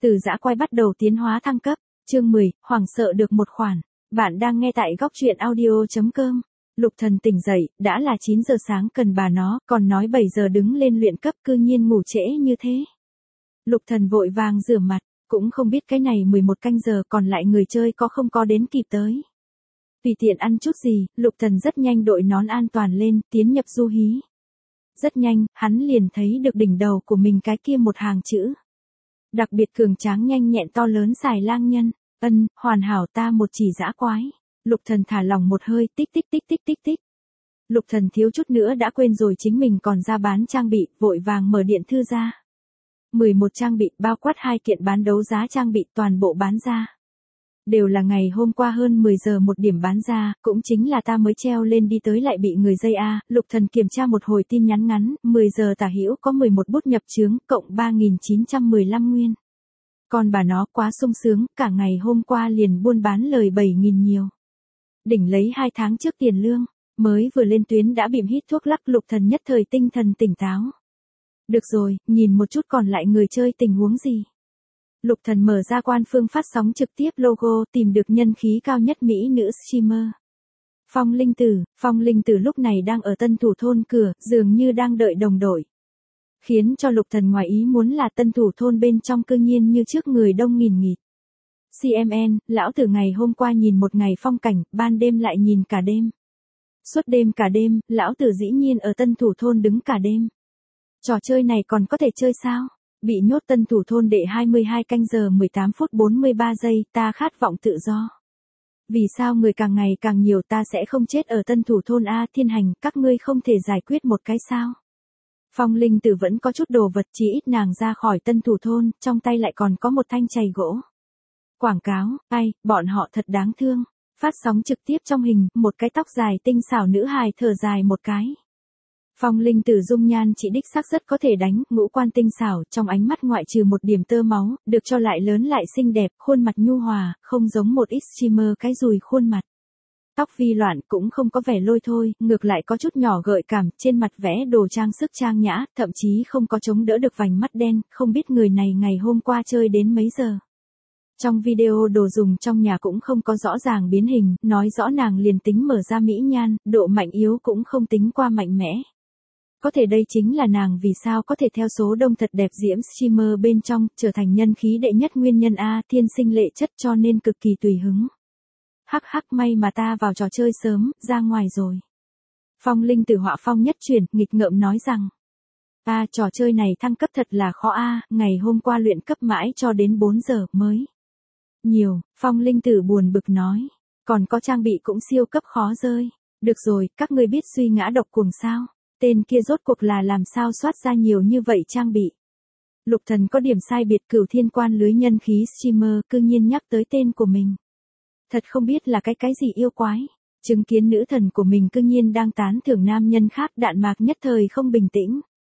Từ dã quái bắt đầu tiến hóa thăng cấp. Chương 10, hoảng sợ được một khoản. Bạn đang nghe tại góc truyện audio.com. Lục Thần tỉnh dậy, đã là 9 giờ sáng cần bà nó, còn nói 7 giờ đứng lên luyện cấp, cư nhiên ngủ trễ như thế. Lục Thần vội vàng rửa mặt, cũng không biết cái này 11 canh giờ còn lại người chơi có không có đến kịp tới. Tùy tiện ăn chút gì, Lục Thần rất nhanh đội nón an toàn lên, tiến nhập du hí. Rất nhanh, hắn liền thấy được đỉnh đầu của mình cái kia một hàng chữ. Đặc biệt cường tráng nhanh nhẹn to lớn xài lang nhân, hoàn hảo ta một chỉ dã quái. Lục Thần thả lỏng một hơi, tích tích tích tích tích tích. Lục Thần thiếu chút nữa đã quên rồi chính mình còn ra bán trang bị, vội vàng mở điện thư ra. 11 trang bị, bao quát 2 kiện bán đấu giá trang bị toàn bộ bán ra. Đều là ngày hôm qua hơn 10 giờ một điểm bán ra, cũng chính là ta mới treo lên đi tới lại bị người dây a. Lục Thần kiểm tra một hồi tin nhắn ngắn, 10 giờ tả hữu có 11 bút nhập chướng, cộng 3.915 nguyên. Còn bà nó quá sung sướng, cả ngày hôm qua liền buôn bán lời 7.000 nhiều. Đỉnh lấy 2 tháng trước tiền lương, mới vừa lên tuyến đã bìm hít thuốc lắc. Lục Thần nhất thời tinh thần tỉnh táo. Được rồi, nhìn một chút còn lại người chơi tình huống gì. Lục Thần mở ra quan phương phát sóng trực tiếp logo, tìm được nhân khí cao nhất mỹ nữ streamer. Phong Linh Tử lúc này đang ở Tân Thủ thôn cửa, dường như đang đợi đồng đội. Khiến cho Lục Thần ngoài ý muốn là Tân Thủ thôn bên trong cư nhiên như trước người đông nghìn nghịt. CMN, lão tử ngày hôm qua nhìn một ngày phong cảnh, ban đêm lại nhìn cả đêm. Suốt đêm cả đêm, lão tử dĩ nhiên ở Tân Thủ thôn đứng cả đêm. Trò chơi này còn có thể chơi sao? Bị nhốt Tân Thủ thôn đệ 22 canh giờ 18 phút 43 giây, ta khát vọng tự do. Vì sao người càng ngày càng nhiều, ta sẽ không chết ở Tân Thủ thôn a. Thiên hành, các ngươi không thể giải quyết một cái sao? Phong Linh Tử vẫn có chút đồ vật, chỉ ít nàng ra khỏi Tân Thủ thôn, trong tay lại còn có một thanh chày gỗ. Quảng cáo, bọn họ thật đáng thương. Phát sóng trực tiếp trong hình, một cái tóc dài tinh xảo nữ hài thở dài một cái. Phong Linh Tử dung nhan chỉ đích xác rất có thể đánh, ngũ quan tinh xảo, trong ánh mắt ngoại trừ một điểm tơ máu, được cho lại lớn lại xinh đẹp, khuôn mặt nhu hòa, không giống một ít streamer cái dùi khuôn mặt. Tóc vi loạn cũng không có vẻ lôi thôi, ngược lại có chút nhỏ gợi cảm, trên mặt vẽ đồ trang sức trang nhã, thậm chí không có chống đỡ được vành mắt đen, không biết người này ngày hôm qua chơi đến mấy giờ. Trong video đồ dùng trong nhà cũng không có rõ ràng biến hình, nói rõ nàng liền tính mở ra mỹ nhan, độ mạnh yếu cũng không tính qua mạnh mẽ. Có thể đây chính là nàng vì sao có thể theo số đông thật đẹp diễm streamer bên trong, trở thành nhân khí đệ nhất nguyên nhân a. Thiên sinh lệ chất cho nên cực kỳ tùy hứng. Hắc hắc, may mà ta vào trò chơi sớm, ra ngoài rồi. Phong Linh Tử họa phong nhất chuyển, nghịch ngợm nói rằng. Trò chơi này thăng cấp thật là khó a, ngày hôm qua luyện cấp mãi cho đến 4 giờ mới. Nhiều, Phong Linh Tử buồn bực nói. Còn có trang bị cũng siêu cấp khó rơi. Được rồi, các ngươi biết suy ngã độc cuồng sao? Tên kia rốt cuộc là làm sao soát ra nhiều như vậy trang bị. Lục Thần có điểm sai biệt, Cửu Thiên quan lưới nhân khí streamer cư nhiên nhắc tới tên của mình. Thật không biết là cái gì yêu quái. Chứng kiến nữ thần của mình cư nhiên đang tán thưởng nam nhân khác, Đạn Mạc nhất thời không bình tĩnh.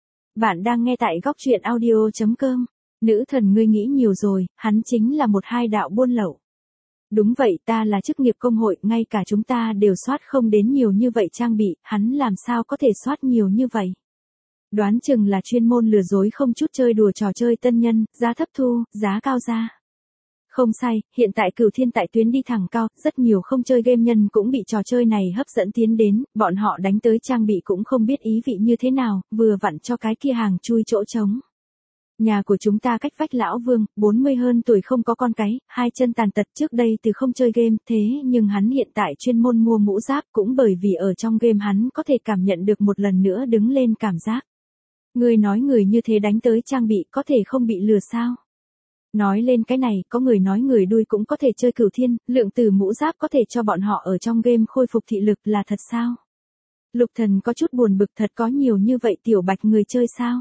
Bạn đang nghe tại góc truyện audio.com. Nữ thần ngươi nghĩ nhiều rồi, hắn chính là một hai đạo buôn lậu. Đúng vậy, ta là chức nghiệp công hội, ngay cả chúng ta đều soát không đến nhiều như vậy trang bị, hắn làm sao có thể soát nhiều như vậy. Đoán chừng là chuyên môn lừa dối không chút chơi đùa trò chơi tân nhân, giá thấp thu, giá cao ra. Không sai, hiện tại Cửu Thiên tại tuyến đi thẳng cao, rất nhiều không chơi game nhân cũng bị trò chơi này hấp dẫn tiến đến, bọn họ đánh tới trang bị cũng không biết ý vị như thế nào, vừa vặn cho cái kia hàng chui chỗ trống. Nhà của chúng ta cách vách lão Vương, 40 hơn tuổi không có con cái, 2 chân tàn tật, trước đây từ không chơi game, thế nhưng hắn hiện tại chuyên môn mua mũ giáp, cũng bởi vì ở trong game hắn có thể cảm nhận được một lần nữa đứng lên cảm giác. Người nói người như thế đánh tới trang bị có thể không bị lừa sao? Nói lên cái này, có người nói người đuôi cũng có thể chơi Cửu Thiên, lượng từ mũ giáp có thể cho bọn họ ở trong game khôi phục thị lực, là thật sao? Lục Thần có chút buồn bực, thật có nhiều như vậy tiểu bạch người chơi sao?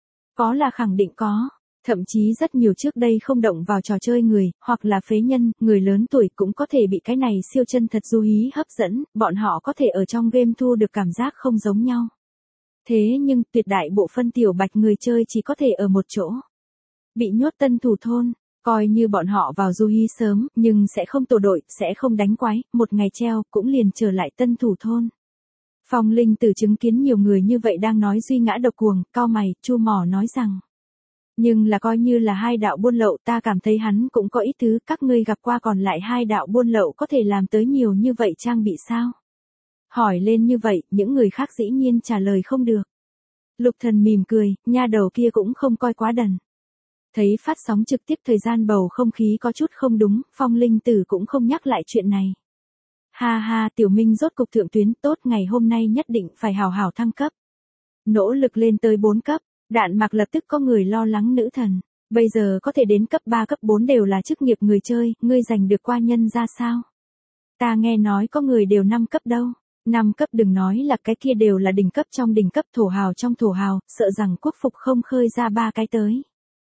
Có là khẳng định có, thậm chí rất nhiều trước đây không động vào trò chơi người, hoặc là phế nhân, người lớn tuổi cũng có thể bị cái này siêu chân thật du hí hấp dẫn, bọn họ có thể ở trong game thu được cảm giác không giống nhau. Thế nhưng tuyệt đại bộ phân tiểu bạch người chơi chỉ có thể ở một chỗ. Bị nhốt Tân Thủ thôn, coi như bọn họ vào du hí sớm, nhưng sẽ không tổ đội, sẽ không đánh quái, một ngày treo, cũng liền trở lại Tân Thủ thôn. Phong Linh Tử chứng kiến nhiều người như vậy đang nói duy ngã độc cuồng, cau mày, chu mỏ nói rằng. Nhưng là coi như là hai đạo buôn lậu ta cảm thấy hắn cũng có ý tứ, các ngươi gặp qua còn lại hai đạo buôn lậu có thể làm tới nhiều như vậy trang bị sao? Hỏi lên như vậy, những người khác dĩ nhiên trả lời không được. Lục Thần mỉm cười, nha đầu kia cũng không coi quá đần. Thấy phát sóng trực tiếp thời gian bầu không khí có chút không đúng, Phong Linh Tử cũng không nhắc lại chuyện này. Ha ha, Tiểu Minh rốt cục thượng tuyến, tốt, ngày hôm nay nhất định phải hào hào thăng cấp. Nỗ lực lên tới 4 cấp, Đạn Mạc lập tức có người lo lắng nữ thần. Bây giờ có thể đến cấp 3 cấp 4 đều là chức nghiệp người chơi, ngươi giành được qua nhân ra sao? Ta nghe nói có người đều 5 cấp đâu. 5 cấp đừng nói là cái kia đều là đỉnh cấp trong đỉnh cấp, thổ hào trong thổ hào, sợ rằng quốc phục không khơi ra 3 cái tới.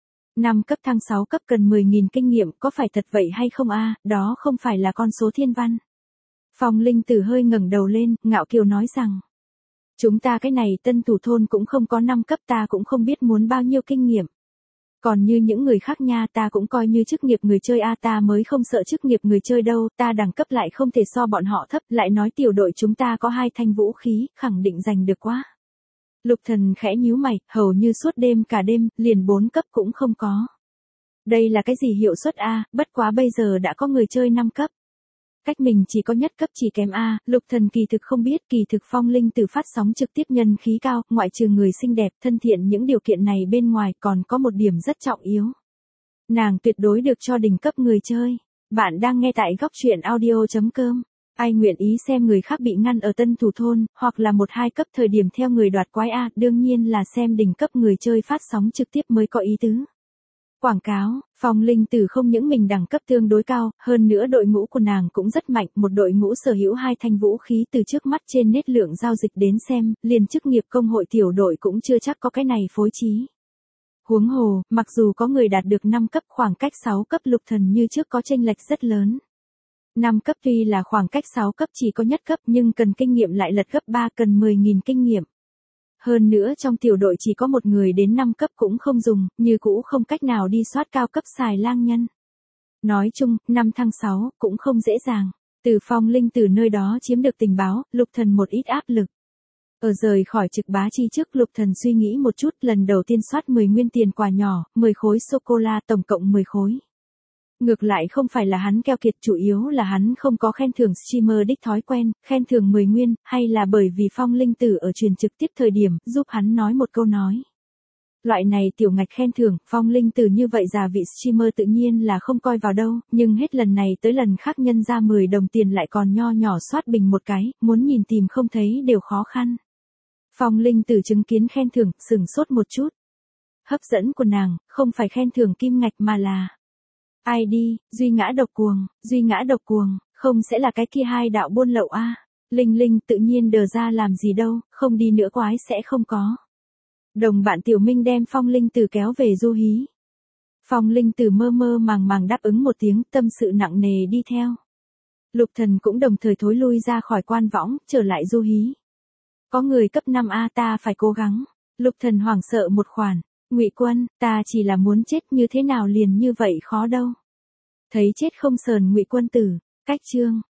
5 cấp thăng 6 cấp cần 10.000 kinh nghiệm, có phải thật vậy hay không a? Đó không phải là con số thiên văn. Phong Linh Tử hơi ngẩng đầu lên, ngạo kiều nói rằng. Chúng ta cái này tân thủ thôn cũng không có 5 cấp, ta cũng không biết muốn bao nhiêu kinh nghiệm. Còn như những người khác nha, ta cũng coi như chức nghiệp người chơi a, ta mới không sợ chức nghiệp người chơi đâu, ta đẳng cấp lại không thể so bọn họ thấp, lại nói tiểu đội chúng ta có 2 thanh vũ khí, khẳng định giành được quá. Lục Thần khẽ nhíu mày, hầu như suốt đêm cả đêm, liền 4 cấp cũng không có. Đây là cái gì hiệu suất a, bất quá bây giờ đã có người chơi 5 cấp. Cách mình chỉ có nhất cấp chỉ kém a, Lục Thần kỳ thực không biết, kỳ thực Phong Linh Tử phát sóng trực tiếp nhân khí cao, ngoại trừ người xinh đẹp, thân thiện những điều kiện này bên ngoài còn có một điểm rất trọng yếu. Nàng tuyệt đối được cho đỉnh cấp người chơi. Bạn đang nghe tại góc truyện audio.com. Ai nguyện ý xem người khác bị ngăn ở tân thủ thôn, hoặc là 1-2 cấp thời điểm theo người đoạt quái a, đương nhiên là xem đỉnh cấp người chơi phát sóng trực tiếp mới có ý tứ. Quảng cáo, Phong Linh Tử không những mình đẳng cấp tương đối cao, hơn nữa đội ngũ của nàng cũng rất mạnh, một đội ngũ sở hữu 2 thanh vũ khí, từ trước mắt trên nét lượng giao dịch đến xem, liền chức nghiệp công hội tiểu đội cũng chưa chắc có cái này phối trí. Huống hồ, mặc dù có người đạt được 5 cấp, khoảng cách 6 cấp Lục Thần như trước có chênh lệch rất lớn. 5 cấp tuy là khoảng cách 6 cấp chỉ có nhất cấp nhưng cần kinh nghiệm lại lật gấp 3, cần 10.000 kinh nghiệm. Hơn nữa trong tiểu đội chỉ có một người đến 5 cấp cũng không dùng, như cũ không cách nào đi soát cao cấp xài lang nhân. Nói chung, 5 thăng 6 cũng không dễ dàng. Từ Phong Linh Tử nơi đó chiếm được tình báo, Lục Thần một ít áp lực. Ở rời khỏi trực bá chi trước, Lục Thần suy nghĩ một chút, lần đầu tiên soát 10 nguyên tiền quà nhỏ, 10 khối sô-cô-la, tổng cộng 10 khối. Ngược lại không phải là hắn keo kiệt, chủ yếu là hắn không có khen thưởng streamer đích thói quen, khen thưởng 10 nguyên, hay là bởi vì Phong Linh Tử ở truyền trực tiếp thời điểm, giúp hắn nói một câu nói. Loại này tiểu ngạch khen thưởng, Phong Linh Tử như vậy già vị streamer tự nhiên là không coi vào đâu, nhưng hết lần này tới lần khác nhân ra 10 đồng tiền lại còn nho nhỏ soát bình một cái, muốn nhìn tìm không thấy đều khó khăn. Phong Linh Tử chứng kiến khen thưởng, sửng sốt một chút. Hấp dẫn của nàng, không phải khen thưởng kim ngạch mà là ID, Duy Ngã Độc Cuồng, không sẽ là cái kia 2 đạo buôn lậu a. Linh Linh tự nhiên đờ ra làm gì đâu, không đi nữa quái sẽ không có. Đồng bạn Tiểu Minh đem Phong Linh Tử kéo về du hí. Phong Linh Tử mơ mơ màng màng đáp ứng một tiếng, tâm sự nặng nề đi theo. Lục Thần cũng đồng thời thối lui ra khỏi quan võng, trở lại du hí. Có người cấp 5A, ta phải cố gắng. Lục Thần hoảng sợ một khoản. Ngụy Quân, ta chỉ là muốn chết, như thế nào liền như vậy khó đâu. Thấy chết không sờn Ngụy Quân tử, cách chương.